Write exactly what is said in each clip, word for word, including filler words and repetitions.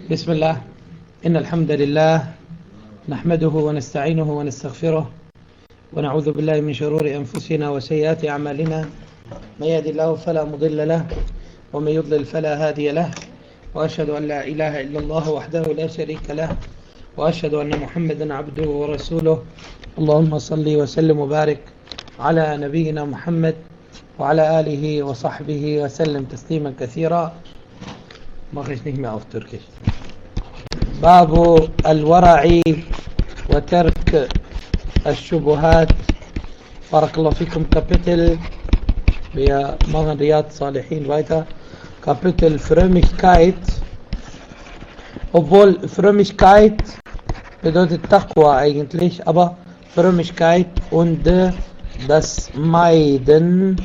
بسم الله. إن الحمد لله نحمده ونستعينه ونستغفره ونعوذ بالله من شرور أنفسنا وسيئات أعمالنا، من يهد الله فلا مضل له ومن يضلل فلا هادي له، وأشهد أن لا إله إلا الله وحده لا شريك له، وأشهد أن محمدا عبده ورسوله. اللهم صل وسلم وبارك على نبينا محمد وعلى آله وصحبه وسلم تسليما كثيرا. ما خش نهمة أو تركي. باب الورع وترك الشبهات. بارك الله فيكم. كابيتل via Magan Riyad Salihin weiter. Kapitel Frömmigkeit. Obwohl Frömmigkeit bedeutet Taqwa eigentlich, aber Frömmigkeit und das Meiden,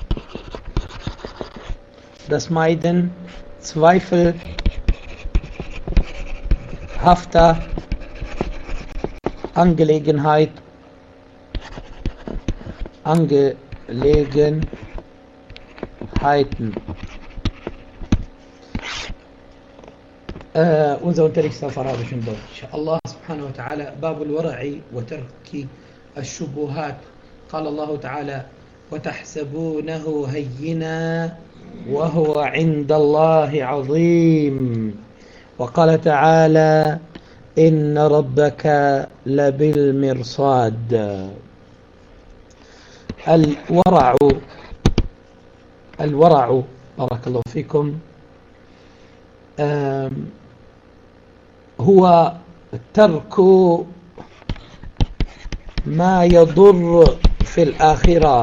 das Meiden zweifelhafter Angelegenheit, Angelegenheiten. Äh, unser Unterricht ist auf Arabisch und Deutsch. Allah subhanahu wa ta'ala, Babul Wara'i wa Tarki al-Shubuhat. قال الله تعالى: وتحسبونه هينا وهو عند الله عظيم. وقال تعالى: إن ربك لبالمرصاد. الورع الورع بارك الله فيكم هو ترك ما يضر في الآخرة،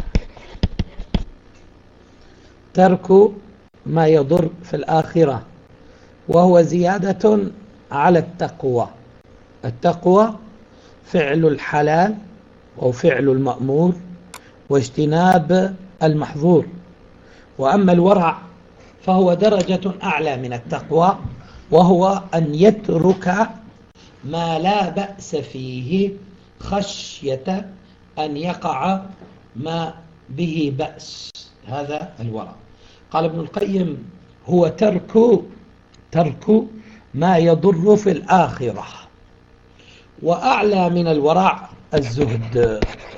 ترك ما يضر في الآخرة، وهو زيادة على التقوى. التقوى فعل الحلال أو فعل المأمور واجتناب المحظور، وأما الورع فهو درجة أعلى من التقوى، وهو أن يترك ما لا بأس فيه خشية أن يقع ما به بأس. هذا الورع. قال ابن القيم: هو ترك ترك ما يضر في الآخرة. وأعلى من الورع الزهد،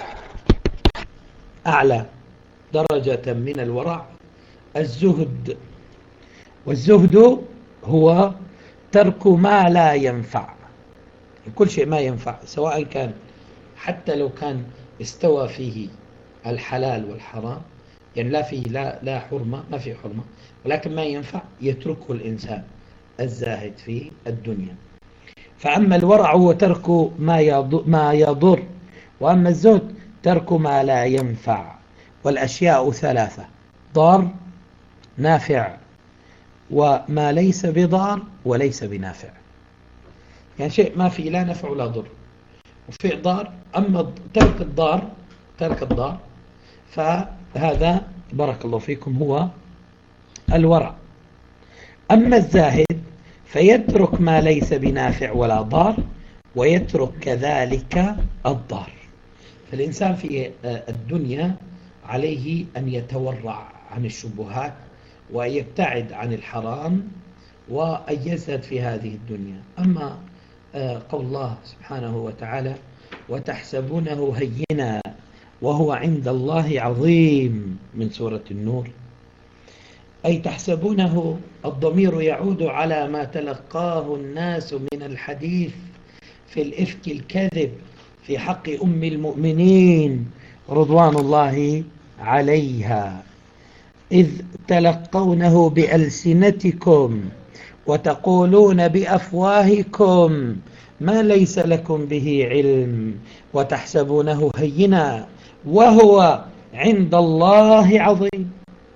أعلى درجة من الورع الزهد. والزهد هو ترك ما لا ينفع، كل شيء ما ينفع، سواء كان حتى لو كان استوى فيه الحلال والحرام، يعني لا فيه لا لا حرمة، ما فيه حرمة، ولكن ما ينفع يتركه الإنسان الزاهد في الدنيا. فأما الورع هو ترك ما يضر, ما يضر وأما الزهد ترك ما لا ينفع. والأشياء ثلاثة: ضار، نافع، وما ليس بضار وليس بنافع. يعني شيء ما فيه لا نفع ولا ضر، وفيه ضار. أما ترك الضار ترك الضار فهذا بارك الله فيكم هو الورع. أما الزاهد فيترك ما ليس بنافع ولا ضار، ويترك كذلك الضار. فالإنسان في الدنيا عليه أن يتورع عن الشبهات وأن يبتعد عن الحرام وأن يزهد في هذه الدنيا. أما قول الله سبحانه وتعالى: وتحسبونه هينا وهو عند الله عظيم، من سورة النور، أي تحسبونه، الضمير يعود على ما تلقاه الناس من الحديث في الإفك الكذب في حق أم المؤمنين رضوان الله عليها، إذ تلقونه بألسنتكم وتقولون بأفواهكم ما ليس لكم به علم، وتحسبونه هينا وهو عند الله عظيم.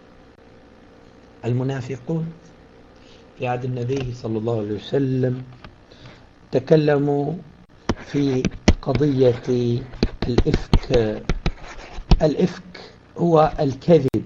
المنافقون في عهد النبي صلى الله عليه وسلم تكلموا في قضية الإفك. الإفك هو الكذب،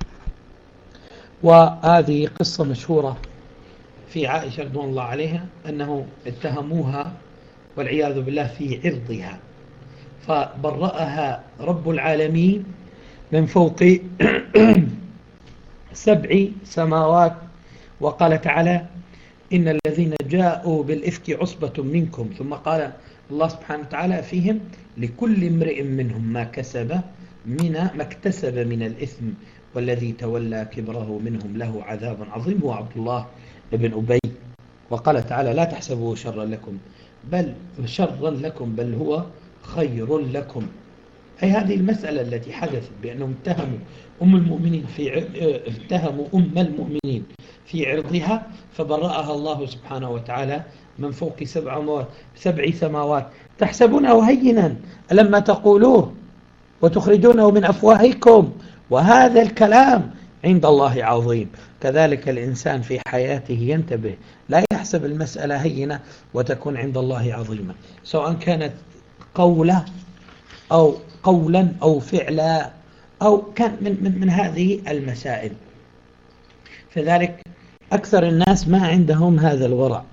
وهذه قصة مشهورة في عائشة رضوان الله عليها، أنه اتهموها والعياذ بالله في عرضها، فبرأها رب العالمين من فوق سبع سماوات. وقال تعالى: إن الذين جاءوا بالإفك عصبة منكم، ثم قال الله سبحانه وتعالى فيهم لكل امرئ منهم ما كسب من ما اكتسب من الإثم والذي تولى كبره منهم له عذاب عظيم هو عبد الله بن أبي. وقال تعالى لا تحسبوه شرا لكم بل شرا لكم بل هو خير لكم. أي هذه المسألة التي حدثت بأنهم اتهموا أم المؤمنين في اتهموا أم المؤمنين في عرضها فبرأها الله سبحانه وتعالى من فوق سبع سبع سماوات. تحسبونه هينا لما تقولوه وتخرجونه من أفواهكم وهذا الكلام عند الله عظيم. كذلك الإنسان في حياته ينتبه، لا يحسب المسألة هينة وتكون عند الله عظيمة، سواء كانت قولة أو قولا أو فعلا أو كان من, من, من هذه المسائل. فذلك أكثر الناس ما عندهم هذا الورع،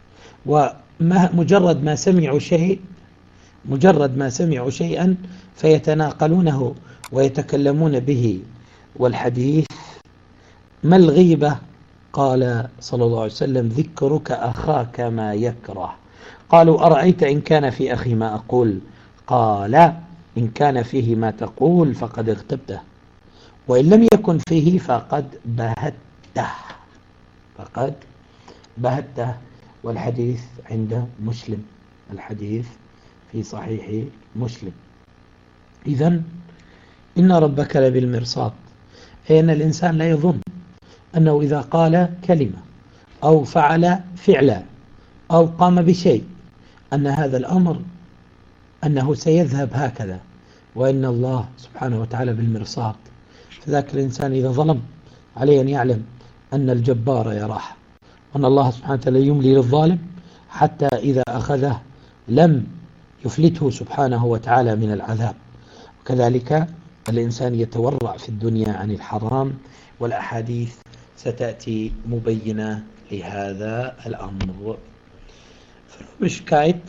ومجرد ما سمعوا شيء مجرد ما سمعوا شيئا فيتناقلونه ويتكلمون به. والحديث ما الغيبة؟ قال صلى الله عليه وسلم ذكرك أخاك ما يكره. قالوا أرأيت إن كان في أخي ما أقول؟ قال إن كان فيه ما تقول فقد اغتبته وإن لم يكن فيه فقد بهته فقد بهته. والحديث عند مسلم، الحديث في صحيح مسلم. إذن إن ربك لبالمرصاد، أي أن الإنسان لا يظن أنه إذا قال كلمة أو فعل فعلا أو قام بشيء أن هذا الأمر أنه سيذهب هكذا، وإن الله سبحانه وتعالى بالمرصاد. فذاك الإنسان إذا ظلم عليه أن يعلم أن الجبار يراه، وأن الله سبحانه وتعالى يملي للظالم حتى إذا أخذه لم يفلته سبحانه وتعالى من العذاب. وكذلك الإنسان يتورع في الدنيا عن الحرام، والأحاديث ستأتي مبينة لهذا الأمر. Frömmigkeit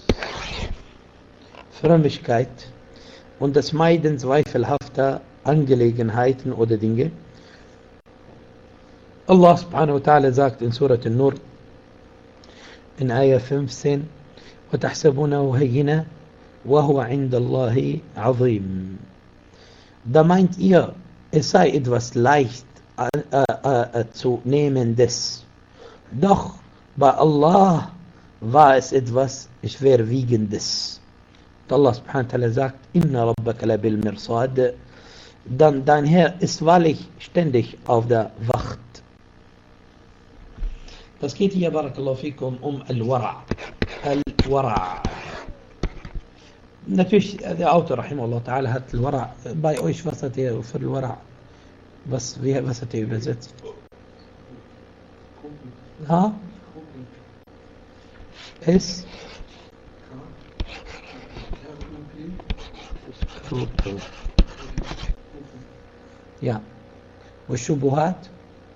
Frömmigkeit und das Meiden zweifelhafter Angelegenheiten oder Dinge. Allah subhanahu wa ta'ala sagt in Surah An-Nur in Ayah fünfzehn وَتَحْسَبُونَهُ هَيِّنًا وَهُوَ عِنْدَ اللَّهِ عَظِيمٌ. Da meint ihr, es sei etwas leicht äh, äh, äh, zu nehmendes, doch bei Allah war es etwas schwerwiegendes. Allah subhanahu wa ta'ala sagt, Inna rabbaka labil mirsad, dann dein Herr ist wahrlich ständig auf der Wacht. Das geht hier, barakallahu fikum, um Al-Wara'. Al-Wara'. Natürlich, der Autor, rahimahullah ta'ala, hat Al-Wara' bei euch, was hat er für Al-Wara'? Was, wie, was hat er übersetzt? Ha? Es? Ja. والشبهات؟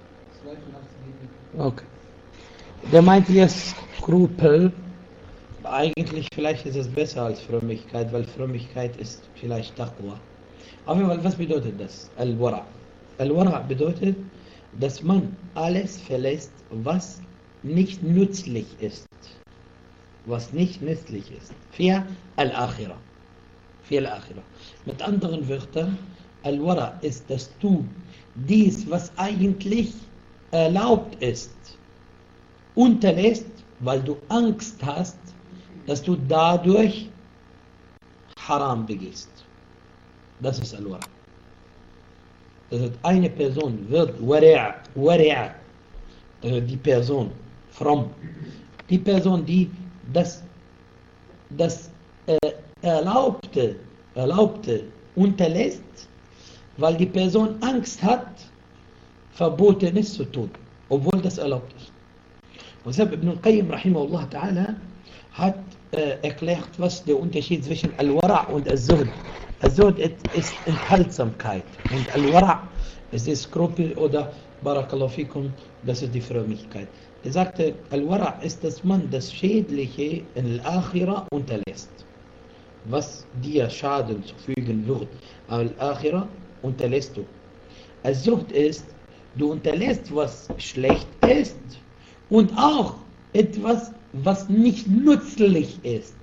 Okay. Der meint jetzt Skrupel. Eigentlich vielleicht ist es besser als Frömmigkeit, weil Frömmigkeit ist vielleicht Taqwa. Aber was bedeutet das? Al-Wara'. Al-Wara' bedeutet, dass man alles verlässt, was nicht nützlich ist. Was nicht nützlich ist. Für Al-Akhirah. Für Al-Akhirah. Mit anderen Wörtern, Al-Wara' ist, dass du dies, was eigentlich erlaubt ist, unterlässt, weil du Angst hast, dass du dadurch Haram begehst. Das ist Al-Wara'. Das heißt, eine Person wird Wara', Wara', die Person, fromm, die Person, die das, das äh, Erlaubte, Erlaubte unterlässt, weil die Person Angst hat, Verbotenes zu tun, obwohl das erlaubt ist. Und deshalb Ibn al-Qayyim rahimahullah ta'ala hat äh, erklärt, was der Unterschied zwischen Al-Wara' und Al-Zuhd. Al-Zuhd ist Enthaltsamkeit und Al-Wara' ist die Skrupel oder Barakallahu fikum, das ist die Frömmigkeit. Er sagte, Al-Wara' ist, dass man das Schädliche in Al-Akhirah unterlässt. Was dir Schaden zufügen wird, Al-Akhirah unterlässt du. Al-Zuhd ist, du unterlässt, was schlecht ist Und auch etwas, was nicht nützlich ist.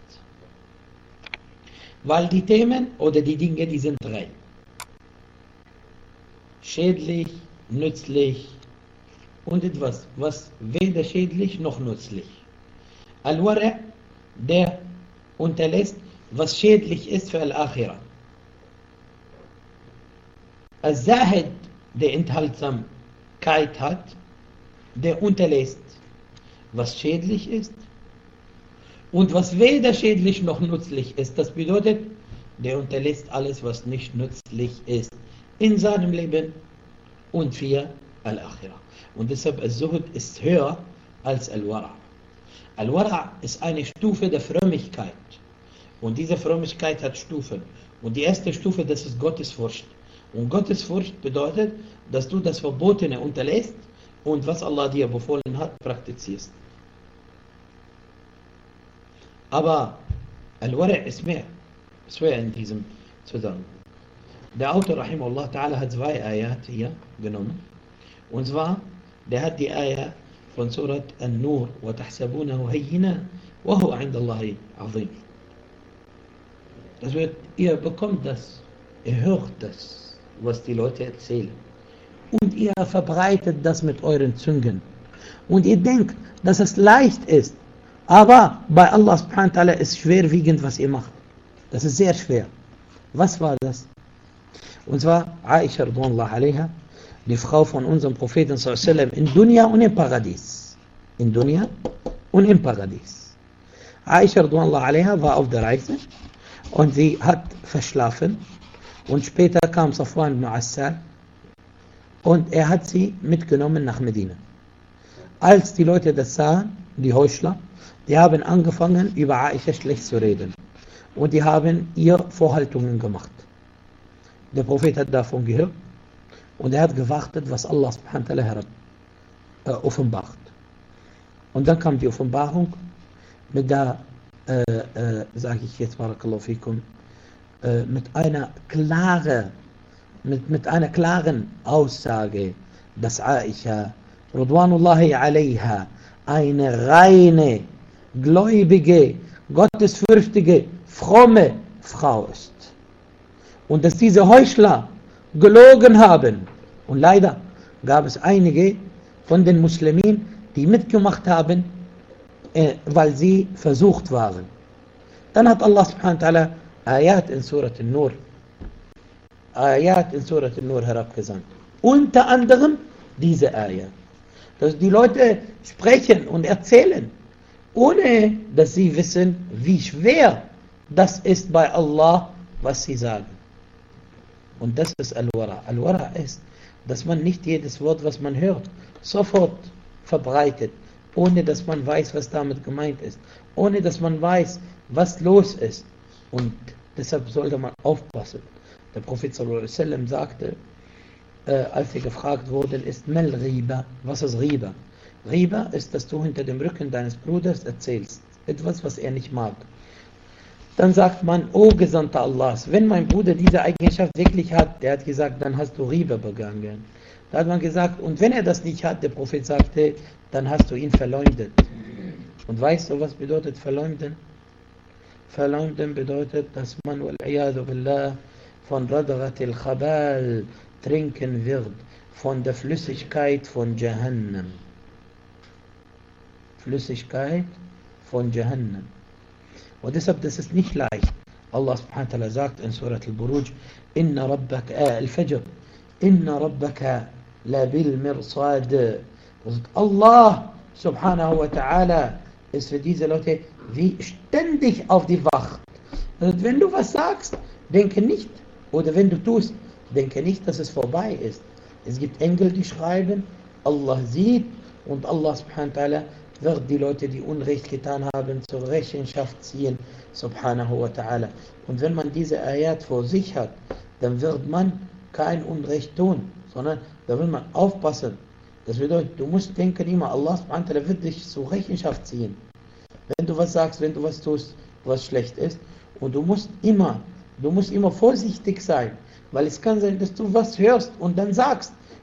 Weil die Themen oder die Dinge, die sind drei. Schädlich, nützlich und etwas, was weder schädlich noch nützlich. Al-Wara', der unterlässt, was schädlich ist für Al-Akhirah. Al-Zahid, der Enthaltsamkeit hat, der unterlässt, was schädlich ist und was weder schädlich noch nützlich ist. Das bedeutet, der unterlässt alles, was nicht nützlich ist in seinem Leben und für Al-Akhirah. Und deshalb Al-Zuhud ist höher als Al-Wara'. Al-Wara' ist eine Stufe der Frömmigkeit. Und diese Frömmigkeit hat Stufen. Und die erste Stufe, das ist Gottesfurcht. Und Gottesfurcht bedeutet, dass du das Verbotene unterlässt und was Allah dir befohlen hat, praktizierst. Aber Al-Wara' ist mehr. Es wäre in diesem Zusammenhang. Der Autor, Rahimahullah Ta'ala, hat zwei Ayat hier genommen. Und zwar, der hat die Ayat von Surat An-Nur, وَتَحْسَبُونَهُ هَيِّنًا وَهُوَ عِنْدَ اللَّهِ عَظِيمٌ. Das wird, ihr bekommt das, ihr hört das, was die Leute erzählen. Und ihr verbreitet das mit euren Zungen. Und ihr denkt, dass es leicht ist. Aber bei Allah subhanahu wa ta'ala ist schwerwiegend, was ihr macht. Das ist sehr schwer. Was war das? Und zwar Aisha radhiyallahu anha, die Frau von unserem Propheten sallallahu alaihi wasallam in Dunya und im Paradies. In Dunya und im Paradies. Aisha radhiyallahu anha war auf der Reise und sie hat verschlafen und später kam Safwan ibn Assal und er hat sie mitgenommen nach Medina. Als die Leute das sahen, die Heuchler, die haben angefangen über Aisha schlecht zu reden und die haben ihr Vorhaltungen gemacht. Der Prophet hat davon gehört und er hat gewartet, was Allah subhanahu wa ta'ala äh, offenbart. Und dann kam die Offenbarung mit der, äh, äh, sage ich jetzt, barakallahu fikum, äh, mit einer klare, mit, mit einer klaren Aussage, dass Aisha, Ridwanullahi alayha, eine reine, gläubige, gottesfürchtige, fromme Frau ist. Und dass diese Heuchler gelogen haben. Und leider gab es einige von den Muslimen, die mitgemacht haben, äh, weil sie versucht waren. Dann hat Allah subhanahu wa ta'ala Ayat in Surat An-Nur, Ayat in Surat An-Nur herabgesandt. Unter anderem diese Ayat. Dass die Leute sprechen und erzählen, ohne dass sie wissen, wie schwer das ist bei Allah, was sie sagen. Und das ist Al-Wara'. Al-Wara' ist, dass man nicht jedes Wort, was man hört, sofort verbreitet, ohne dass man weiß, was damit gemeint ist, ohne dass man weiß, was los ist. Und deshalb sollte man aufpassen. Der Prophet sallallahu alaihi wasallam sagte, äh, als er gefragt wurde, ist Mal Riba, was ist Riba? Riba ist, dass du hinter dem Rücken deines Bruders erzählst, etwas, was er nicht mag. Dann sagt man, O Gesandter Allahs, wenn mein Bruder diese Eigenschaft wirklich hat, der hat gesagt, dann hast du Riba begangen. Da hat man gesagt, und wenn er das nicht hat, der Prophet sagte, dann hast du ihn verleumdet. Und weißt du, was bedeutet verleumden? Verleumden bedeutet, dass man wal-iyadu billah von Radghat al-Khabal trinken wird, von der Flüssigkeit von Jahannam. Flüssigkeit von Jahannam. Und deshalb, das ist nicht leicht. Allah subhanahu wa ta'ala sagt in Surat al-Buruj, Inna rabbaka, äh, al-Fajr, Inna rabbaka la bil mirsad. Allah subhanahu wa ta'ala ist für diese Leute wie ständig auf die Wacht. Und wenn du was sagst, denke nicht, oder wenn du tust, denke nicht, dass es vorbei ist. Es gibt Engel, die schreiben, Allah sieht und Allah subhanahu wa ta'ala wird die Leute, die Unrecht getan haben, zur Rechenschaft ziehen, subhanahu wa ta'ala. Und wenn man diese Ayat vor sich hat, dann wird man kein Unrecht tun, sondern da will man aufpassen. Das bedeutet, du musst denken immer, Allah subhanahu wa ta'ala wird dich zur Rechenschaft ziehen. Wenn du was sagst, wenn du was tust, was schlecht ist. Und du musst immer, du musst immer vorsichtig sein, weil es kann sein, dass du was hörst und dann sagst.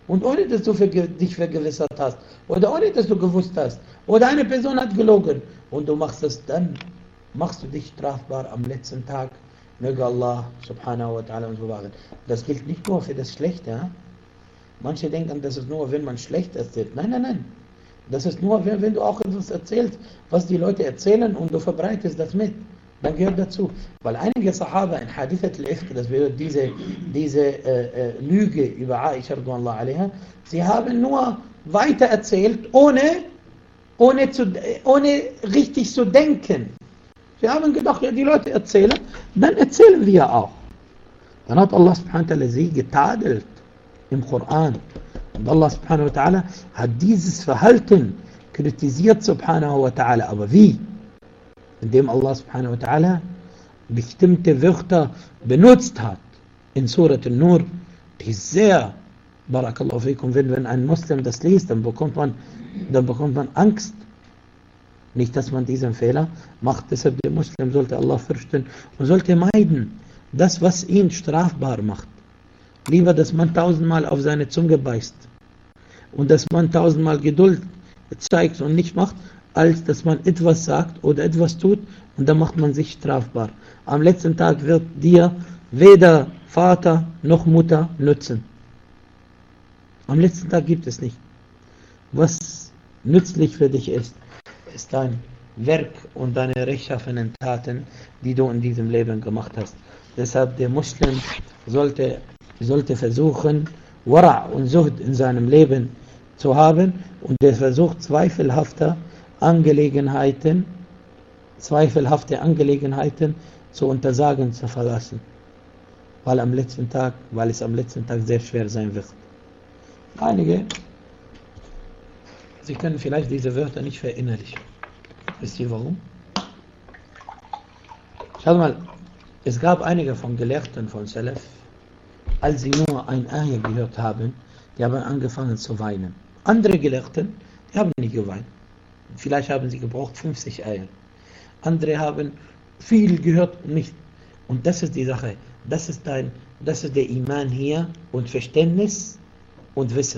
Und ohne, dass du für, dich vergewissert hast. Oder ohne, dass du gewusst hast. Oder eine Person hat gelogen. Und du machst es dann, machst du dich strafbar am letzten Tag. Möge Allah subhanahu wa ta'ala uns bewahren. Das gilt nicht nur für das Schlechte. Ja? Manche denken, das ist nur, wenn man schlecht erzählt. Nein, nein, nein. Das ist nur, wenn, wenn du auch etwas erzählst, was die Leute erzählen und du verbreitest das mit. Dann gehört dazu. Weil einige Sahaba in Hadithat al-Ifk, das bedeutet diese, diese äh, äh, Lüge über Aisha, sie haben nur weiter erzählt, ohne, ohne, zu, ohne richtig zu denken. Sie haben gedacht, ja, die Leute erzählen, dann erzählen wir auch. Dann hat Allah subhanahu wa ta'ala sie getadelt im Koran. Und Allah subhanahu wa ta'ala hat dieses Verhalten kritisiert subhanahu wa ta'ala. Aber wie? Indem Allah subhanahu wa ta'ala bestimmte Wörter benutzt hat in Surat An-Nur, die sehr, barakallahu fikum, wenn, wenn ein Muslim das liest, dann bekommt man, dann bekommt man Angst. Nicht, dass man diesen Fehler macht, deshalb der Muslim sollte Allah fürchten und sollte meiden, das, was ihn strafbar macht. Lieber, dass man tausendmal auf seine Zunge beißt und dass man tausendmal Geduld zeigt und nicht macht, als dass man etwas sagt oder etwas tut und dann macht man sich strafbar. Am letzten Tag wird dir weder Vater noch Mutter nützen. Am letzten Tag gibt es nicht. Was nützlich für dich ist, ist dein Werk und deine rechtschaffenen Taten, die du in diesem Leben gemacht hast. Deshalb der Muslim sollte, sollte versuchen, Wara' und Zuhd in seinem Leben zu haben und der versucht zweifelhafte Angelegenheiten, zweifelhafte Angelegenheiten zu untersagen, zu verlassen. Weil am letzten Tag, weil es am letzten Tag sehr schwer sein wird. Einige, sie können vielleicht diese Wörter nicht verinnerlichen. Wisst ihr warum? Schaut mal, es gab einige von Gelehrten von Salaf, als sie nur ein Ayah gehört haben, die haben angefangen zu weinen. Andere Gelehrten, die haben nicht geweint. Vielleicht haben sie gebraucht fünfzig Eier. Andere haben viel gehört und nicht. Und das ist die Sache. Das ist, dein, das ist der Iman hier und Verständnis und Wissen.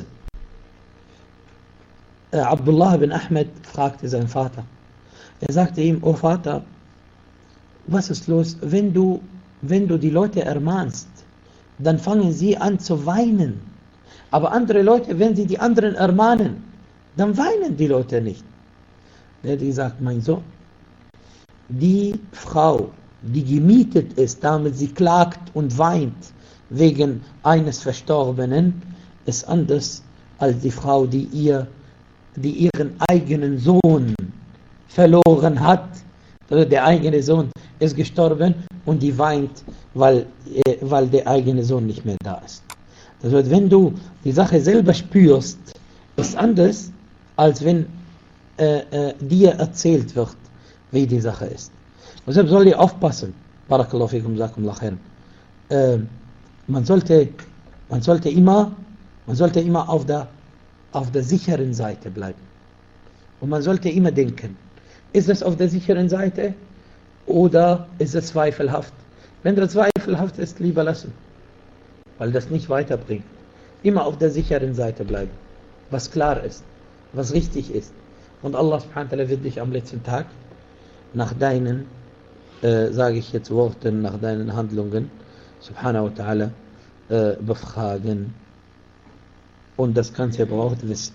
Äh, Abdullah bin Ahmed fragte seinen Vater. Er sagte ihm, oh Vater, was ist los? Wenn du, wenn du die Leute ermahnst, dann fangen sie an zu weinen. Aber andere Leute, wenn sie die anderen ermahnen, dann weinen die Leute nicht. Der hat gesagt, mein Sohn, die Frau, die gemietet ist, damit sie klagt und weint wegen eines Verstorbenen, ist anders als die Frau, die, ihr, die ihren eigenen Sohn verloren hat. Also der eigene Sohn ist gestorben und die weint, weil, äh, weil der eigene Sohn nicht mehr da ist. Das heißt, wenn du die Sache selber spürst, ist anders, als wenn äh, äh, dir erzählt wird, wie die Sache ist. Und deshalb soll ihr aufpassen. Barakallahu fikum, jazakumullahu khairan. Äh, man sollte, man sollte immer, man sollte immer auf der, auf der sicheren Seite bleiben. Und man sollte immer denken, ist es auf der sicheren Seite oder ist es zweifelhaft? Wenn das zweifelhaft ist, lieber lassen, weil das nicht weiterbringt. Immer auf der sicheren Seite bleiben, was klar ist, was richtig ist. Und Allah subhanahu wa ta'ala wird dich am letzten Tag nach deinen, äh, sage ich jetzt Worten, nach deinen Handlungen, subhanahu wa ta'ala, äh, befragen. Und das Ganze braucht Wissen.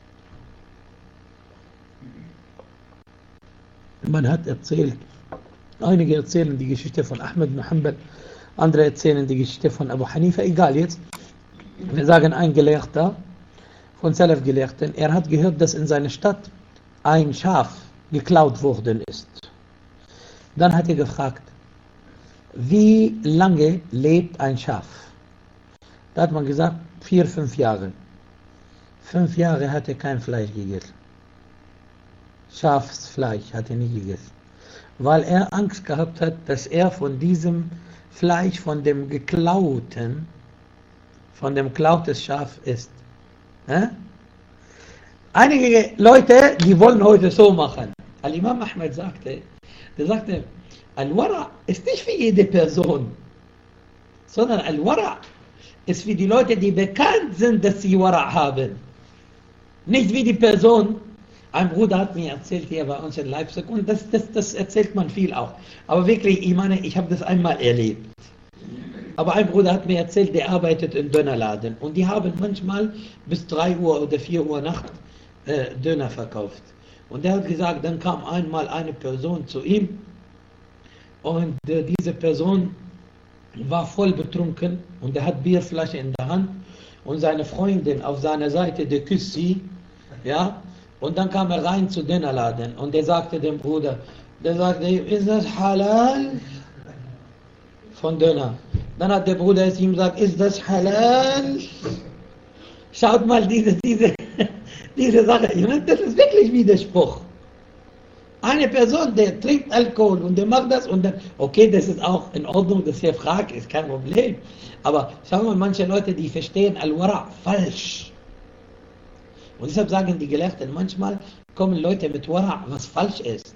Man hat erzählt, einige erzählen die Geschichte von Ahmed bin Hanbal, andere erzählen die Geschichte von Abu Hanifa, egal jetzt. Wir sagen ein Gelehrter, von Salaf-Gelehrten, er hat gehört, dass in seiner Stadt ein Schaf geklaut worden ist. Dann hat er gefragt, wie lange lebt ein Schaf? Da hat man gesagt, vier, fünf Jahre. Fünf Jahre hat er kein Fleisch gegessen. Schafsfleisch hat er nie gegessen. Weil er Angst gehabt hat, dass er von diesem Fleisch, von dem geklauten, von dem geklautes Schaf isst. Äh? Einige Leute, die wollen heute so machen. Al-Imam Ahmed sagte, der sagte, Al-Wara ist nicht für jede Person, sondern Al-Wara ist für die Leute, die bekannt sind, dass sie Wara haben. Nicht wie die Person. Ein Bruder hat mir erzählt hier bei uns in Leipzig, und das, das, das erzählt man viel auch. Aber wirklich, ich meine, ich habe das einmal erlebt. Aber ein Bruder hat mir erzählt, der arbeitet im Dönerladen, und die haben manchmal bis drei Uhr oder vier Uhr Nacht äh, Döner verkauft. Und der hat gesagt, dann kam einmal eine Person zu ihm, und äh, diese Person war voll betrunken, und er hat Bierflasche in der Hand, und seine Freundin auf seiner Seite, der küsst sie, ja, und dann kam er rein zu Dönerladen, und er sagte dem Bruder, der sagte, ist das halal? Von Döner. Dann hat der Bruder es ihm gesagt, ist das halal? Schaut mal diese, diese, diese Sache, das ist wirklich Widerspruch. Eine Person, der trinkt Alkohol und der macht das, und dann, okay, das ist auch in Ordnung, dass er fragt, ist kein Problem. Aber sagen wir mal, manche Leute, die verstehen Al-Wara falsch. Und deshalb sagen die Gelehrten, manchmal kommen Leute mit Wara, was falsch ist.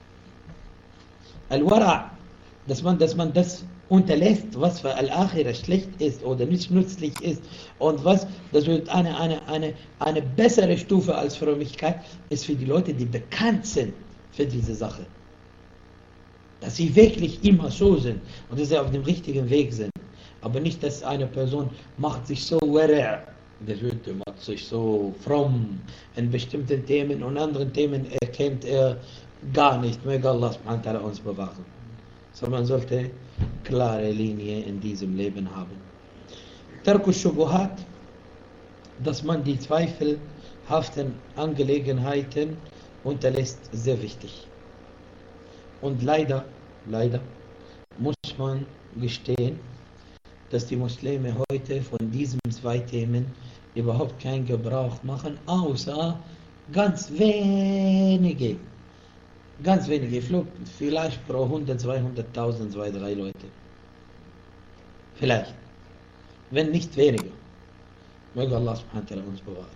Al-Wara, dass man, dass man das unterlässt, was für Al-Akhirah schlecht ist oder nicht nützlich ist, und was, das wird eine, eine, eine, eine bessere Stufe als Frömmigkeit, ist für die Leute, die bekannt sind für diese Sache. Dass sie wirklich immer so sind und dass sie auf dem richtigen Weg sind. Aber nicht, dass eine Person macht sich so wara', das wird, macht sich so fromm in bestimmten Themen, und anderen Themen erkennt er gar nicht. Möge Allah subhanahu wa ta'ala uns bewahren. So, man sollte klare Linie in diesem Leben haben. Tarku Shubuhat, dass man die zweifelhaften Angelegenheiten unterlässt, sehr wichtig. Und leider, leider muss man gestehen, dass die Muslime heute von diesen zwei Themen überhaupt keinen Gebrauch machen, außer ganz wenige. Ganz wenige, vielleicht pro hundert, zweihunderttausend, zwei, drei Leute. Vielleicht. Wenn nicht weniger. Möge Allah subhanahu wa ta'ala uns bewahren.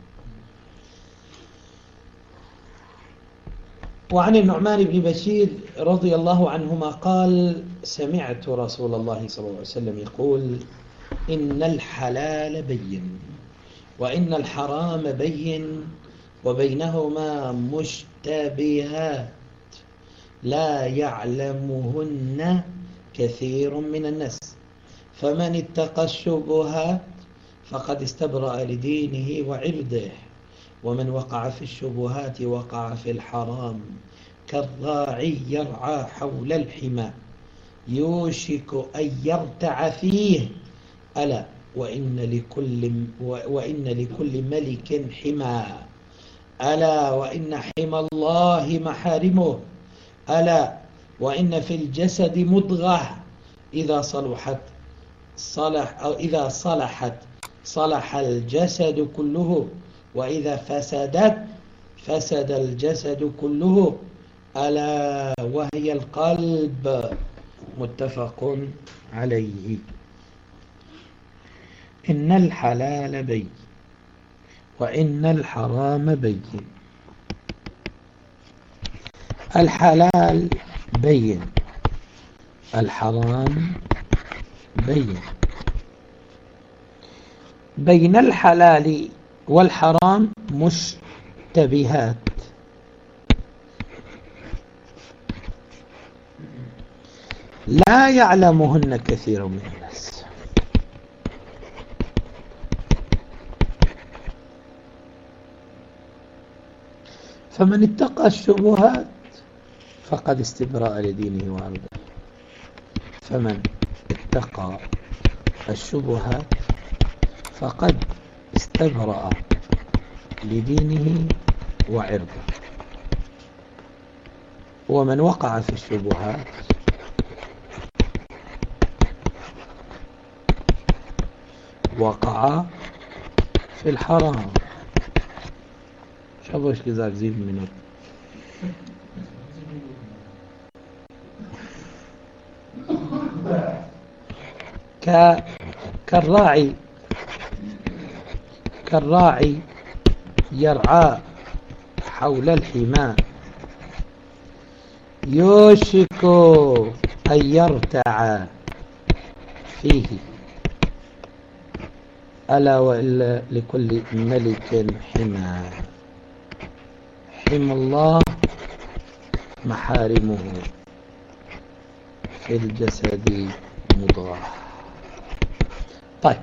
وعن النعمان بن بشير رضي الله عنهما قال سمعت رسول الله صلى الله عليه وسلم يقول إن الحلال بين وإن الحرام بين وبينهما مشتبهات لا يعلمهن كثير من الناس فمن اتقى الشبهات فقد استبرأ لدينه وعرضه ومن وقع في الشبهات وقع في الحرام كالراعي يرعى حول الحمى يوشك أن يرتع فيه ألا وإن لكل, وإن لكل ملك حمى ألا وإن حمى الله محارمه ألا وإن في الجسد مضغة إذا صلحت صلح أو إذا صلحت صلح الجسد كله وإذا فسدت فسد الجسد كله ألا وهي القلب متفق عليه. إن الحلال بين وإن الحرام بين. الحلال بين الحرام بين. بين الحلال والحرام مشتبهات لا يعلمهن كثير من الناس فمن اتقى الشبهات فقد استبرأ لدينه وعرضه. فمن اتقى الشبهات فقد استبرأ لدينه وعرضه ومن وقع في الشبهات وقع في الحرام. شابو ايش كذا زيد منك ك كالراعي كالراعي يرعى حول الحمى يوشك أن يرتع فيه ألا وإلا لكل ملك حمى، حمى الله محارمه، في الجسد مضغة. طيب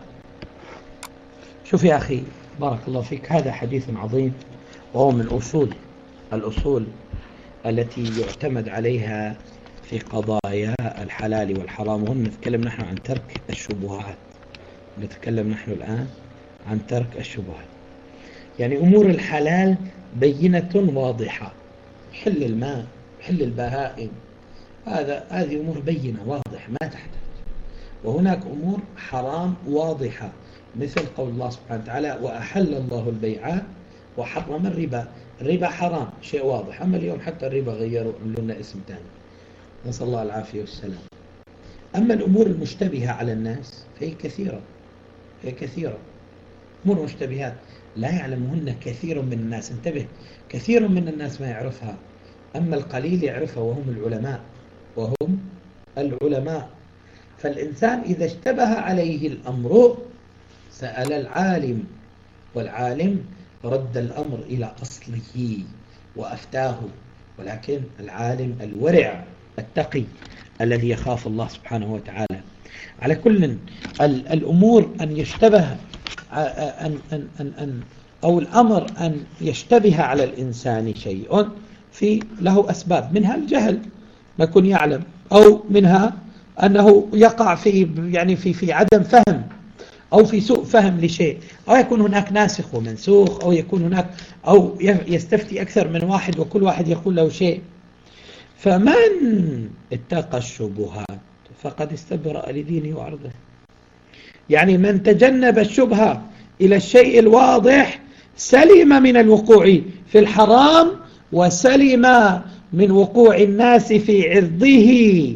شوف يا أخي بارك الله فيك، هذا حديث عظيم وهو من أصول الأصول التي يعتمد عليها في قضايا الحلال والحرام. وهنا نتكلم نحن عن ترك الشبهات، نتكلم نحن الآن عن ترك الشبهات. يعني أمور الحلال بينة واضحة، حل الماء، حل البهائم، هذا هذه أمور بينة واضحة ما تحتاج. وهناك أمور حرام واضحة مثل قول الله سبحانه وتعالى وأحل الله البيع وحرم الربا. الربا حرام شيء واضح، أما اليوم حتى الربا غيروا لنا اسم ثاني، نسأل الله العافية والسلام. أما الأمور المشتبهة على الناس فهي كثيرة، هي كثيرة أمور مشتبهات لا يعلمهن كثير من الناس. انتبه، كثير من الناس ما يعرفها، أما القليل يعرفها وهم العلماء، وهم العلماء. فالإنسان إذا اشتبه عليه الأمر سأل العالم، والعالم رد الأمر إلى أصله وأفتاه. ولكن العالم الورع التقي الذي يخاف الله سبحانه وتعالى. على كل الأمور أن يشتبه أن أن أن أن أو الأمر أن يشتبه على الإنسان شيء في له أسباب، منها الجهل ما يكون يعلم، أو منها أنه يقع في يعني في في عدم فهم أو في سوء فهم لشيء، أو يكون هناك ناسخ ومنسوخ، أو يكون هناك أو يستفتي أكثر من واحد وكل واحد يقول له شيء. فمن اتقى الشبهات فقد استبرأ لدينه وعرضه. يعني من تجنب الشبهة إلى الشيء الواضح سلم من الوقوع في الحرام، وسلم من وقوع الناس في عرضه.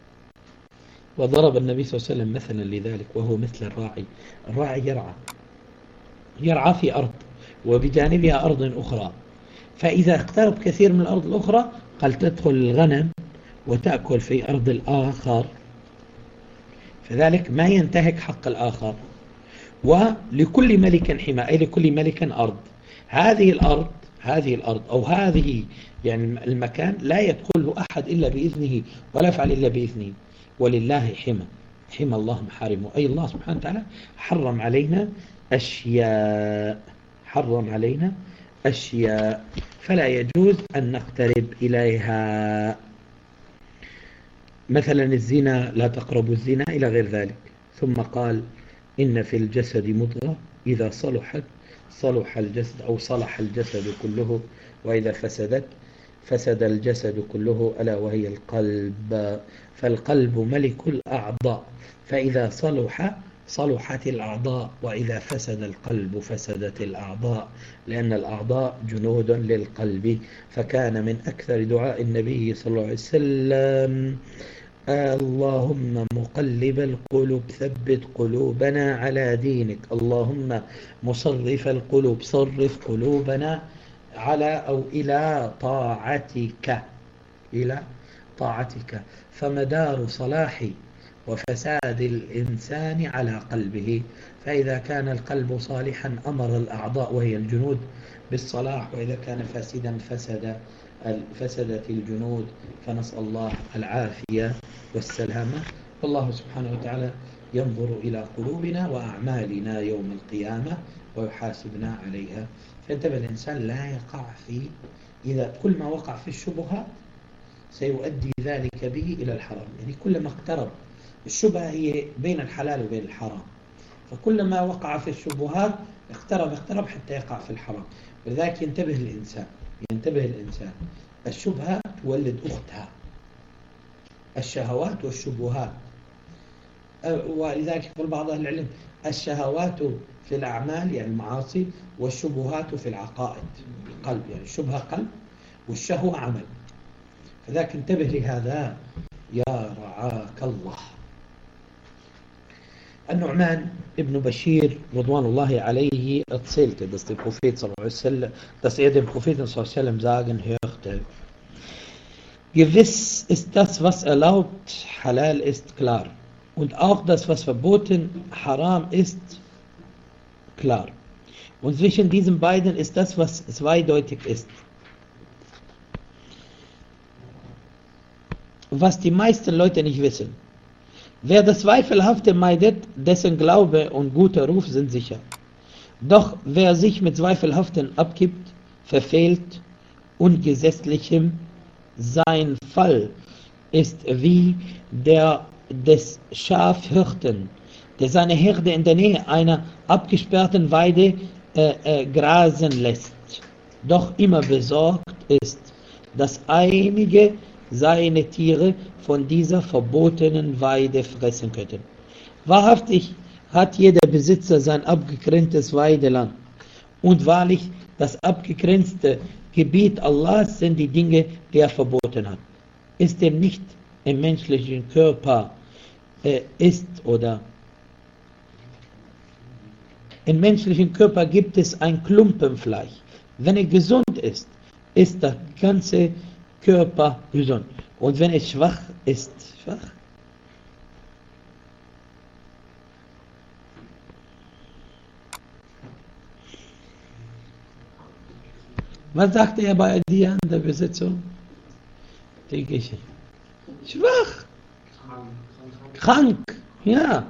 وضرب النبي صلى الله عليه وسلم مثلا لذلك، وهو مثل الراعي. الراعي يرعى يرعى في أرض وبجانبها أرض أخرى، فإذا اقترب كثير من الأرض الأخرى قال تدخل الغنم وتأكل في أرض الآخر، فذلك ما ينتهك حق الآخر. ولكل ملك حمى، أي لكل ملك أرض. هذه الأرض هذه الأرض أو هذه يعني المكان لا يدخله أحد إلا بإذنه ولا يفعل إلا بإذنه. ولله حمى، حمى الله محارمه، أي الله سبحانه وتعالى حرم علينا أشياء، حرم علينا أشياء فلا يجوز أن نقترب إليها. مثلا الزنا، لا تقربوا الزنا إلى غير ذلك. ثم قال إن في الجسد مضغة إذا صلحت صلح الجسد أو صلح الجسد كله، وإذا فسدت فسد الجسد كله، ألا وهي القلب. فالقلب ملك الأعضاء، فإذا صلح صلحت الأعضاء، وإذا فسد القلب فسدت الأعضاء، لأن الأعضاء جنود للقلب. فكان من أكثر دعاء النبي صلى الله عليه وسلم اللهم مقلب القلوب ثبت قلوبنا على دينك، اللهم مصرف القلوب صرف قلوبنا على أو إلى طاعتك، إلى طاعتك. فمدار صلاح وفساد الإنسان على قلبه، فإذا كان القلب صالحا أمر الأعضاء وهي الجنود بالصلاح، وإذا كان فاسدا فسد فسدت الجنود. فنسأل الله العافية والسلامة. والله سبحانه وتعالى ينظر إلى قلوبنا وأعمالنا يوم القيامة ويحاسبنا عليها. فانتبه الإنسان لا يقع في، إذا كل ما وقع في الشبهات سيؤدي ذلك به إلى الحرام. يعني كلما اقترب الشبهة هي بين الحلال وبين الحرام، فكلما وقع في الشبهات اقترب اقترب حتى يقع في الحرام. ولذلك ينتبه الإنسان ينتبه الإنسان الشبهة تولد أختها الشهوات والشبهات. ولذلك يقول بعض أهل العلم الشهوات في الأعمال يعني المعاصي، والشبهات في العقائد القلب، يعني الشبهة قلب والشهوة عمل. فذلك انتبه لهذا يا رعاك الله. النعمان ابن Bashir Radwanullahi alayhi erzählte, dass der Prophet sallallahu alaihi wasallam, dass er dem Propheten sallallahu alaihi wasallam sagen hörte: Gewiss ist das, was erlaubt, halal ist klar, und auch das, was verboten, haram ist, klar. Und zwischen diesen beiden ist das, was zweideutig ist. Was die meisten Leute nicht wissen. Wer das Zweifelhafte meidet, dessen Glaube und guter Ruf sind sicher. Doch wer sich mit Zweifelhaften abgibt, verfehlt ungesetzlichem, sein Fall ist wie der des Schafhirten, der seine Herde in der Nähe einer abgesperrten Weide äh, äh, grasen lässt, doch immer besorgt ist, dass einige seine Tiere von dieser verbotenen Weide fressen könnten. Wahrhaftig hat jeder Besitzer sein abgegrenztes Weideland. Und wahrlich, das abgegrenzte Gebiet Allahs sind die Dinge, die er verboten hat. Ist denn nicht im menschlichen Körper, äh, ist oder im menschlichen Körper gibt es ein Klumpenfleisch. Wenn er gesund ist, ist der ganze Körper gesund. Und wenn es schwach ist, schwach. Was sagte er bei dir in der Besitzung? Denke ich. Schwach. Krank. Krank, ja.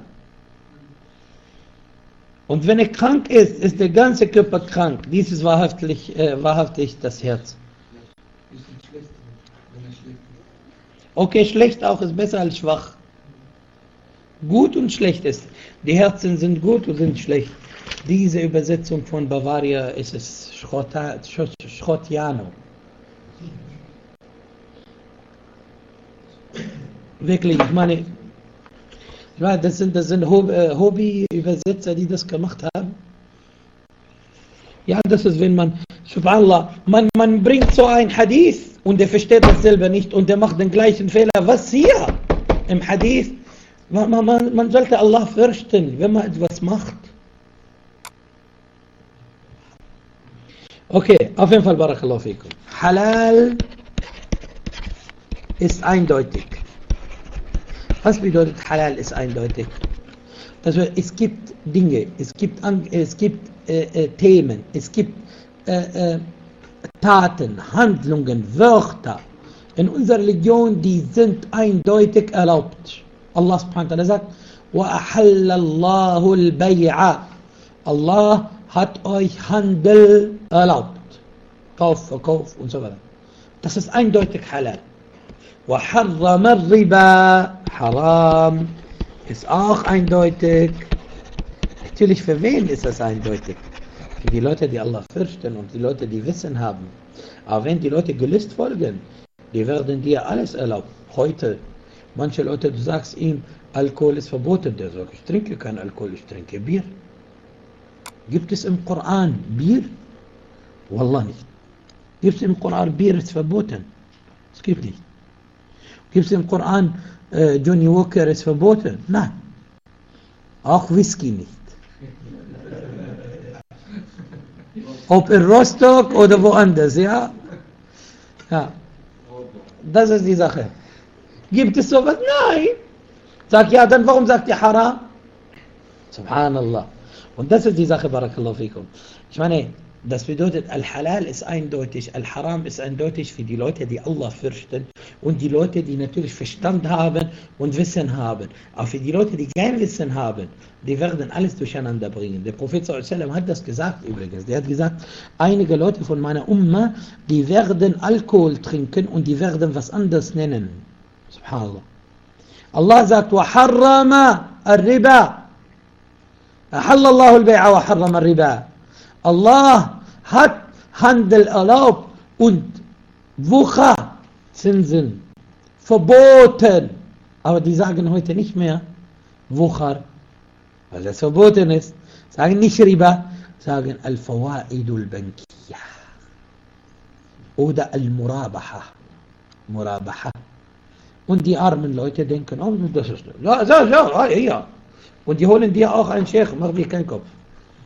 Und wenn er krank ist, ist der ganze Körper krank. Dies ist wahrhaftig, äh, wahrhaftig das Herz. Okay, schlecht auch ist besser als schwach. Gut und schlecht ist. Die Herzen sind gut und sind schlecht. Diese Übersetzung von Bavaria ist es Schrotiano. Wirklich, ich meine, das sind, das sind Hobby-Übersetzer, die das gemacht haben. Ja, das ist, wenn man, subhanallah, man, man bringt so ein Hadith und der versteht das selber nicht und der macht den gleichen Fehler. Was hier im Hadith? Man, man, man sollte Allah fürchten, wenn man etwas macht. Okay, auf jeden Fall, Barakallahu fikum. Halal ist eindeutig. Was bedeutet Halal ist eindeutig? Also es gibt Dinge, es gibt, es gibt äh, äh, Themen, es gibt äh, äh, Taten, Handlungen, Wörter in unserer Religion, die sind eindeutig erlaubt. Allah subhanahu wa ta'ala sagt, وَأَحَلَّ اللَّهُ الْبَيْعَ. Allah hat euch Handel erlaubt. Kauf, Verkauf und so weiter. Das ist eindeutig Halal. وَحَرَّمَ الرِّبَا. Haram ist auch eindeutig. Natürlich für wen ist das eindeutig? Für die Leute, die Allah fürchten und die Leute, die Wissen haben. Aber wenn die Leute Gelüst folgen, die werden dir alles erlaubt. Heute, manche Leute, du sagst ihm, Alkohol ist verboten. Der sagt, ich trinke kein Alkohol, ich trinke Bier. Gibt es im Koran Bier? Wallah nicht. Gibt es im Koran Bier ist verboten? Es gibt nicht. Gibt es im Koran äh, Johnny Walker ist verboten? Nein. Auch Whisky nicht. Ob in Rostock oder woanders, ja? Ja. Das ist die Sache. Gibt es sowas? Nein. Sag ja, dann warum sagt ihr Haram? Subhanallah. Und das ist die Sache, Barakallahu fikum. Ich meine, das bedeutet, Al-Halal ist eindeutig, Al-Haram ist eindeutig für die Leute, die Allah fürchten und die Leute, die natürlich Verstand haben und Wissen haben. Aber für die Leute, die kein Wissen haben, die werden alles durcheinander bringen. Der Prophet sallallahu alaihi wasallam hat das gesagt übrigens. Der hat gesagt, einige Leute von meiner Umma, die werden Alkohol trinken und die werden was anderes nennen. Subhanallah. Allah sagt, وَحَرَّمَ الرِّبَا. أحل الله البيع وحرم الربا. Allah hat Handel erlaubt und Wucher, Zinsen, verboten. Aber die sagen heute nicht mehr Wucher, weil das verboten ist. Sagen nicht Riba, sagen Al-Fawaidul Bankiyah oder Al-Murabaha. Murabaha. Und die armen Leute denken, oh, das ist ja, ja, ja, ja. Und die holen dir auch einen Sheikh, mach dir keinen Kopf.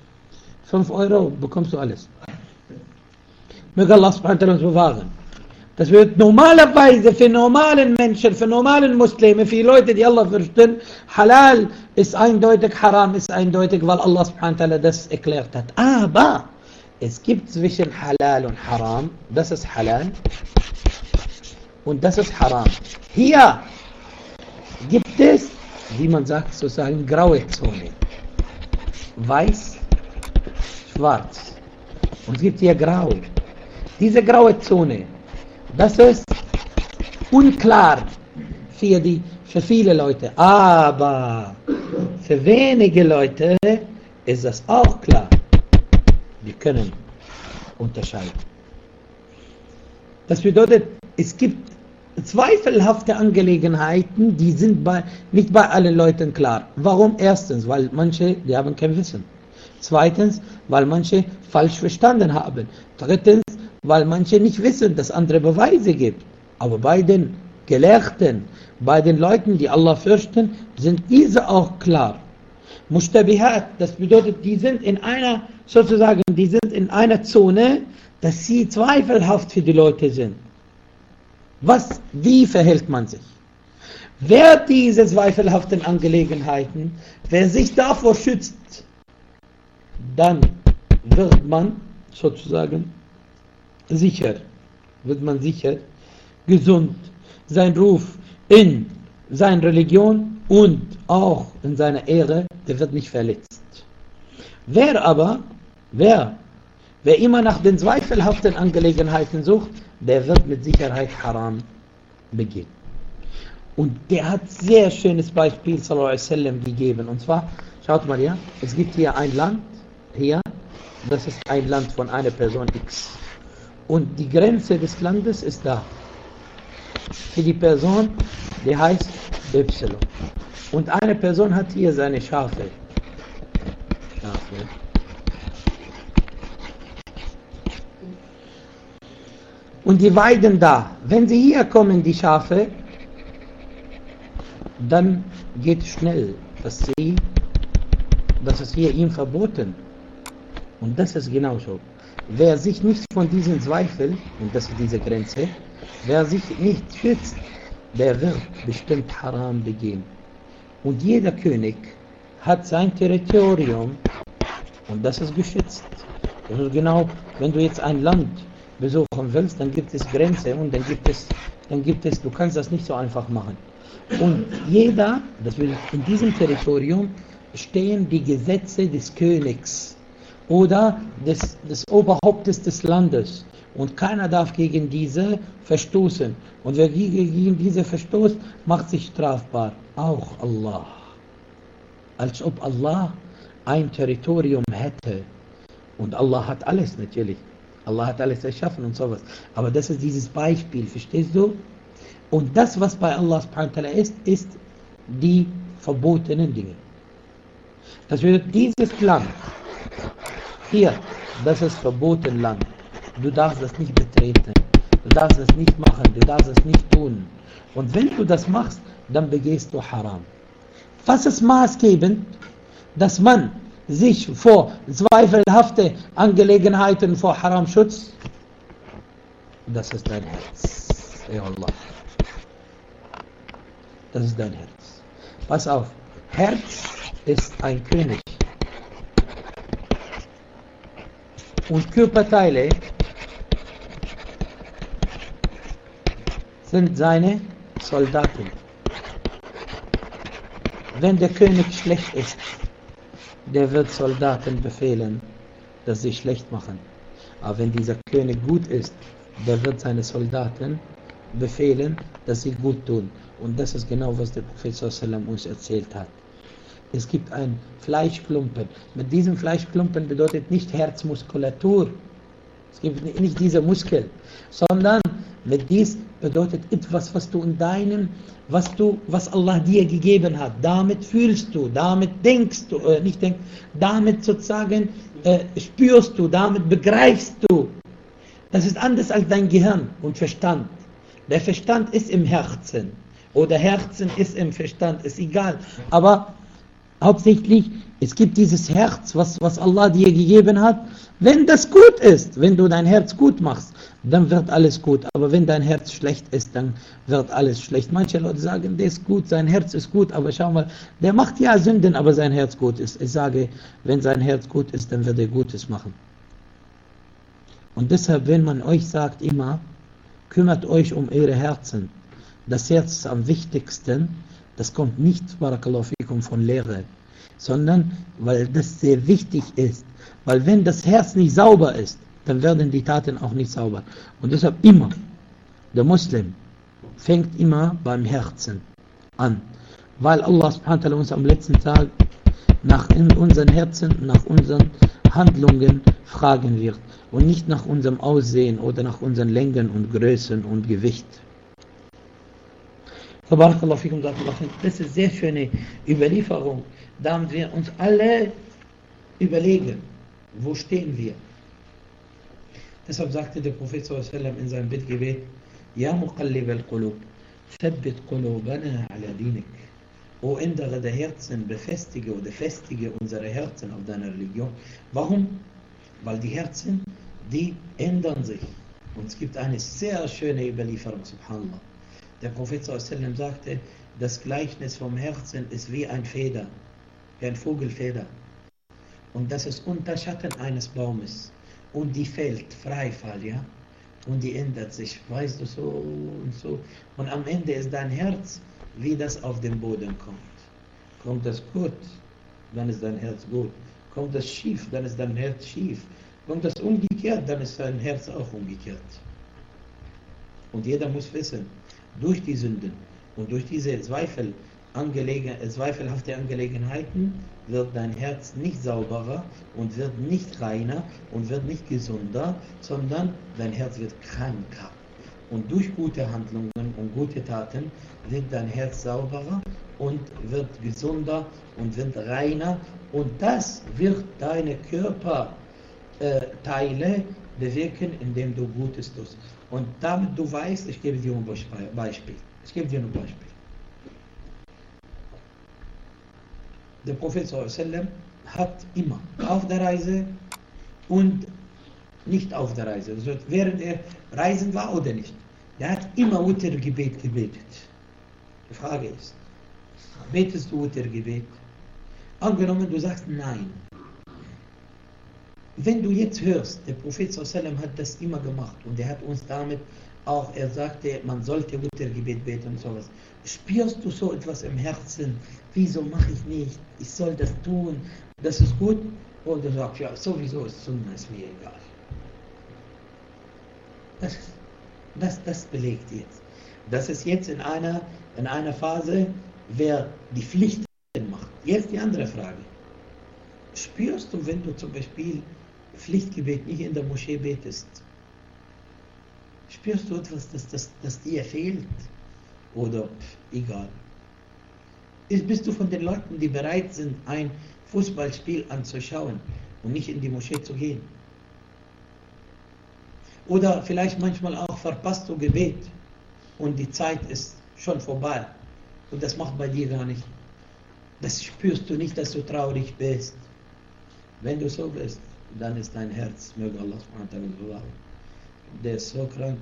fünf Euro bekommst du alles. Möge Allah subhanahu wa ta'ala uns bewahren. Das wird normalerweise für normalen Menschen, für normalen Muslime, für Leute, die Allah fürchten, Halal ist eindeutig, Haram ist eindeutig, weil Allah subhanahu wa ta'ala das erklärt hat. Aber es gibt zwischen Halal und Haram, das ist Halal und das ist Haram. Hier gibt es, wie man sagt, sozusagen graue Zone. Weiß, schwarz. Und es gibt hier grau. Diese graue Zone, das ist unklar für, die, für viele Leute, aber für wenige Leute ist das auch klar. Wir können unterscheiden. Das bedeutet, es gibt zweifelhafte Angelegenheiten, die sind bei, nicht bei allen Leuten klar. Warum? Erstens, weil manche, die haben kein Wissen. Zweitens, weil manche falsch verstanden haben. Drittens, weil manche nicht wissen, dass es andere Beweise gibt. Aber bei den Gelehrten, bei den Leuten, die Allah fürchten, sind diese auch klar. Mushtabihat, das bedeutet, die sind in einer, sozusagen, die sind in einer Zone, dass sie zweifelhaft für die Leute sind. Was, wie verhält man sich? Wer diese zweifelhaften Angelegenheiten, wer sich davor schützt, dann wird man sozusagen sicher, wird man sicher, gesund, sein Ruf in seiner Religion und auch in seiner Ehre, der wird nicht verletzt. Wer aber, wer, wer immer nach den zweifelhaften Angelegenheiten sucht, der wird mit Sicherheit Haram begehen. Und der hat sehr schönes Beispiel sallallahu alaihi wasallam gegeben. Und zwar, schaut mal hier, es gibt hier ein Land, hier, das ist ein Land von einer Person X. Und die Grenze des Landes ist da. Für die Person, die heißt Y. Und eine Person hat hier seine Schafe. Schafe. Und die weiden da. Wenn sie hier kommen, die Schafe, dann geht es schnell, dass sie, das ist hier ihm verboten. Und das ist genauso. Wer sich nicht von diesen Zweifeln, und das ist diese Grenze, wer sich nicht schützt, der wird bestimmt Haram begehen. Und jeder König hat sein Territorium und das ist geschützt. Das ist genau, wenn du jetzt ein Land besuchen willst, dann gibt es Grenze und dann gibt es, dann gibt es, du kannst das nicht so einfach machen. Und jeder, das will, in diesem Territorium stehen die Gesetze des Königs oder des, des Oberhauptes des Landes. Und keiner darf gegen diese verstoßen. Und wer gegen diese verstoßt, macht sich strafbar. Auch Allah. Als ob Allah ein Territorium hätte. Und Allah hat alles natürlich. Allah hat alles erschaffen und sowas. Aber das ist dieses Beispiel, verstehst du? Und das, was bei Allah subhanahu wa ta'ala ist, ist die verbotenen Dinge. Das bedeutet, dieses Land, hier, das ist verboten Land. Du darfst das nicht betreten. Du darfst es nicht machen. Du darfst es nicht tun. Und wenn du das machst, dann begehst du Haram. Was ist maßgebend, dass man sich vor zweifelhafte Angelegenheiten vor Haram schützt? Das ist dein Herz. Ja Allah. Das ist dein Herz. Pass auf. Herz ist ein König. Und Körperteile sind seine Soldaten. Wenn der König schlecht ist, der wird Soldaten befehlen, dass sie schlecht machen. Aber wenn dieser König gut ist, der wird seine Soldaten befehlen, dass sie gut tun. Und das ist genau, was der Prophet sallallahu alaihi wasallam uns erzählt hat. Es gibt ein Fleischklumpen. Mit diesem Fleischklumpen bedeutet nicht Herzmuskulatur. Es gibt nicht diese Muskel, sondern mit dies bedeutet etwas, was du in deinem, was du, was Allah dir gegeben hat. Damit fühlst du, damit denkst du, äh, nicht denkst, damit sozusagen äh, spürst du, damit begreifst du. Das ist anders als dein Gehirn und Verstand. Der Verstand ist im Herzen oder Herzen ist im Verstand, ist egal. Aber Hauptsächlich, es gibt dieses Herz, was, was Allah dir gegeben hat. Wenn das gut ist, wenn du dein Herz gut machst, dann wird alles gut. Aber wenn dein Herz schlecht ist, dann wird alles schlecht. Manche Leute sagen, der ist gut, sein Herz ist gut, aber schau mal, der macht ja Sünden, aber sein Herz gut ist. Ich sage, wenn sein Herz gut ist, dann wird er Gutes machen. Und deshalb, wenn man euch sagt immer, kümmert euch um eure Herzen. Das Herz ist am wichtigsten. Das kommt nicht, Barakallahu fikum, von Lehre, sondern weil das sehr wichtig ist. Weil wenn das Herz nicht sauber ist, dann werden die Taten auch nicht sauber. Und deshalb immer, der Muslim fängt immer beim Herzen an. Weil Allah subhanahu wa ta'ala uns am letzten Tag nach in unseren Herzen, nach unseren Handlungen fragen wird. Und nicht nach unserem Aussehen oder nach unseren Längen und Größen und Gewicht. Barakallahu fikum, das ist eine sehr schöne Überlieferung. Da haben wir uns alle überlegen, wo stehen wir. Deshalb sagte der Prophet sallallahu alaihi wasallam in seinem Bittgebet, Ja muqallib al-qulub, thabbit qulubana ala dinik. O Änderer der Herzen, befestige oder festige unsere Herzen auf deiner Religion. Warum? Weil die Herzen, die ändern sich. Und es gibt eine sehr schöne Überlieferung, subhanallah. Der Prophet sallallahu alaihi wasallam sagte, das Gleichnis vom Herzen ist wie ein Feder, wie ein Vogelfeder. Und das ist unter Schatten eines Baumes. Und die fällt, Freifall, ja. Und die ändert sich, weißt du, so und so. Und am Ende ist dein Herz, wie das auf den Boden kommt. Kommt das gut, dann ist dein Herz gut. Kommt das schief, dann ist dein Herz schief. Kommt das umgekehrt, dann ist dein Herz auch umgekehrt. Und jeder muss wissen, durch die Sünden und durch diese Zweifel, Angelegen, zweifelhafte Angelegenheiten wird dein Herz nicht sauberer und wird nicht reiner und wird nicht gesunder, sondern dein Herz wird kranker. Und durch gute Handlungen und gute Taten wird dein Herz sauberer und wird gesunder und wird reiner. Und das wird deine Körperteile bewirken, indem du Gutes tust. Und damit du weißt, ich gebe dir ein Beispiel. Ich gebe dir ein Beispiel. Der Prophet sallallahu alaihi wasallam hat immer auf der Reise und nicht auf der Reise, also während er reisend war oder nicht, er hat immer Witr-Gebet gebetet. Die Frage ist, betest du Witr-Gebet? Angenommen, du sagst nein. Wenn du jetzt hörst, der Prophet sallallahu alaihi wasallam hat das immer gemacht und er hat uns damit auch, er sagte, man sollte Witr-Gebet beten und sowas. Spürst du so etwas im Herzen? Wieso mache ich nicht? Ich soll das tun. Das ist gut. Und du sagst, ja, sowieso ist Sunna, ist mir egal. Das, das, das belegt jetzt. Das ist jetzt in einer, in einer Phase, wer die Pflichten macht. Jetzt die andere Frage. Spürst du, wenn du zum Beispiel Pflichtgebet nicht in der Moschee betest, spürst du etwas, das, das, das dir fehlt? Oder pff, egal. Bist du von den Leuten, die bereit sind, ein Fußballspiel anzuschauen und nicht in die Moschee zu gehen? Oder vielleicht manchmal auch verpasst du Gebet und die Zeit ist schon vorbei und das macht bei dir gar nicht. Das spürst du nicht, dass du traurig bist. Wenn du so bist, dann ist dein Herz, möge Allah subhanahu wa ta'ala bewahren, der ist so krank.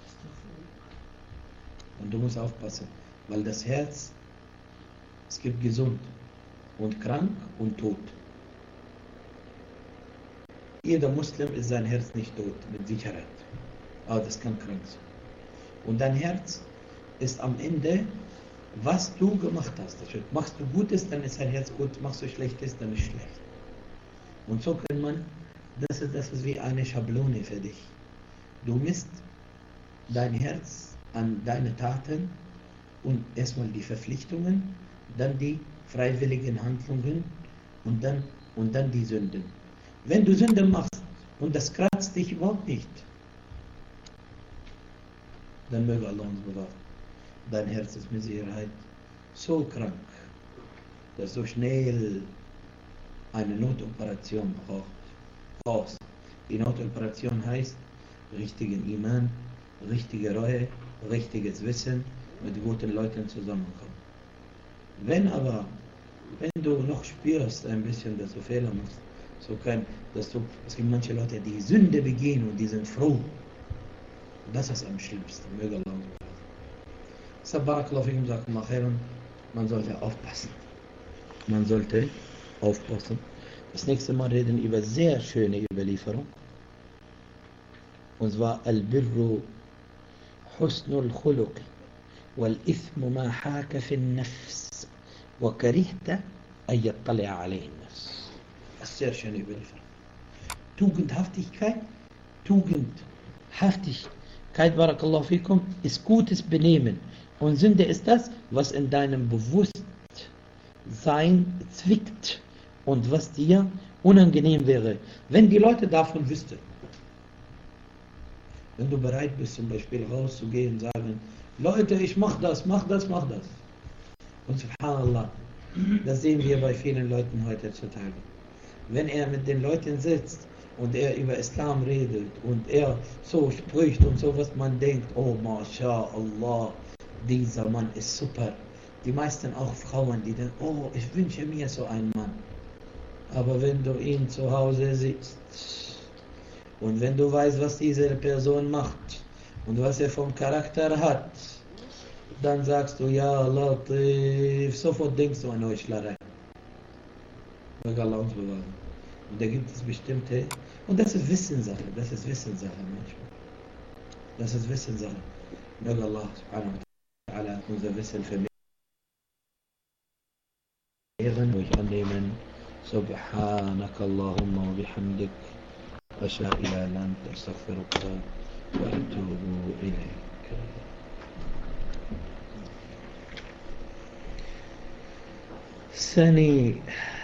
Und du musst aufpassen, weil das Herz, es gibt gesund und krank und tot. Jeder Muslim ist sein Herz nicht tot, mit Sicherheit. Aber das kann krank sein. Und dein Herz ist am Ende, was du gemacht hast. Machst du Gutes, dann ist dein Herz gut. Machst du Schlechtes, dann ist schlecht. Und so kann man, das ist, das ist wie eine Schablone für dich. Du misst dein Herz an deine Taten und erstmal die Verpflichtungen, dann die freiwilligen Handlungen und dann, und dann die Sünden. Wenn du Sünden machst und das kratzt dich überhaupt nicht, dann möge Allah uns bewahren. Dein Herz ist mit Sicherheit so krank, dass du schnell eine Notoperation brauchst. Die Notoperation heißt richtigen Iman, richtige Reue, richtiges Wissen, mit guten Leuten zusammenkommen. Wenn aber wenn du noch spürst ein bisschen, dass du Fehler machst, so kein, dass du, es gibt manche Leute, die Sünde begehen und die sind froh. Das ist am schlimmsten. Möge Allah uns bewahren. Sabarakallahu fikum, jazakumullah khairan. Man sollte aufpassen. Man sollte aufpassen. Das nächste Mal reden wir über sehr schöne Überlieferung. Und zwar Al-Birru Husnul Khuluq wal-Ithmu ma haka fi an-Nafs wa karihta an yattali'a alayhi an-Nafs. Das ist sehr schöne Überlieferung. Tugendhaftigkeit, Tugendhaftigkeit, barakallahu fikum, ist gutes Benehmen. Und Sünde ist das, was in deinem Bewusstsein zwickt und was dir unangenehm wäre. Wenn die Leute davon wüssten, wenn du bereit bist, zum Beispiel rauszugehen und sagen, Leute, ich mach das, mach das, mach das. Und subhanallah, das sehen wir bei vielen Leuten heutzutage. Wenn er mit den Leuten sitzt und er über Islam redet und er so spricht und so, was man denkt, oh MashaAllah, dieser Mann ist super. Die meisten auch Frauen, die denken, oh, ich wünsche mir so einen Mann. Aber wenn du ihn zu Hause siehst und wenn du weißt, was diese Person macht und was er vom Charakter hat, dann sagst du, ja, Latif, sofort denkst du an Heuchlerei. Möge Allah uns bewahren. Und da gibt es bestimmte, und das ist Wissenssache, das ist Wissenssache manchmal. Das ist Wissenssache. Möge Allah subhanahu wa ta'ala unser Wissen vermehren, ruhig annehmen. Subhanaka Allahumma wa bihamdik. Ashhadu an la ilaha illa anta astaghfiruka wa atubu ilayk. ثاني